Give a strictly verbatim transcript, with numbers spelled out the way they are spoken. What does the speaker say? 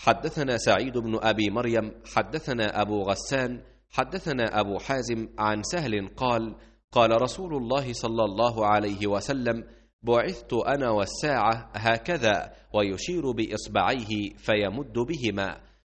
حدثنا سعيد بن أبي مريم حدثنا أبو غسان حدثنا أبو حازم عن سهل قال قال رسول الله صلى الله عليه وسلم: بعثت أنا والساعة هكذا، ويشير بإصبعيه فيمد بهما.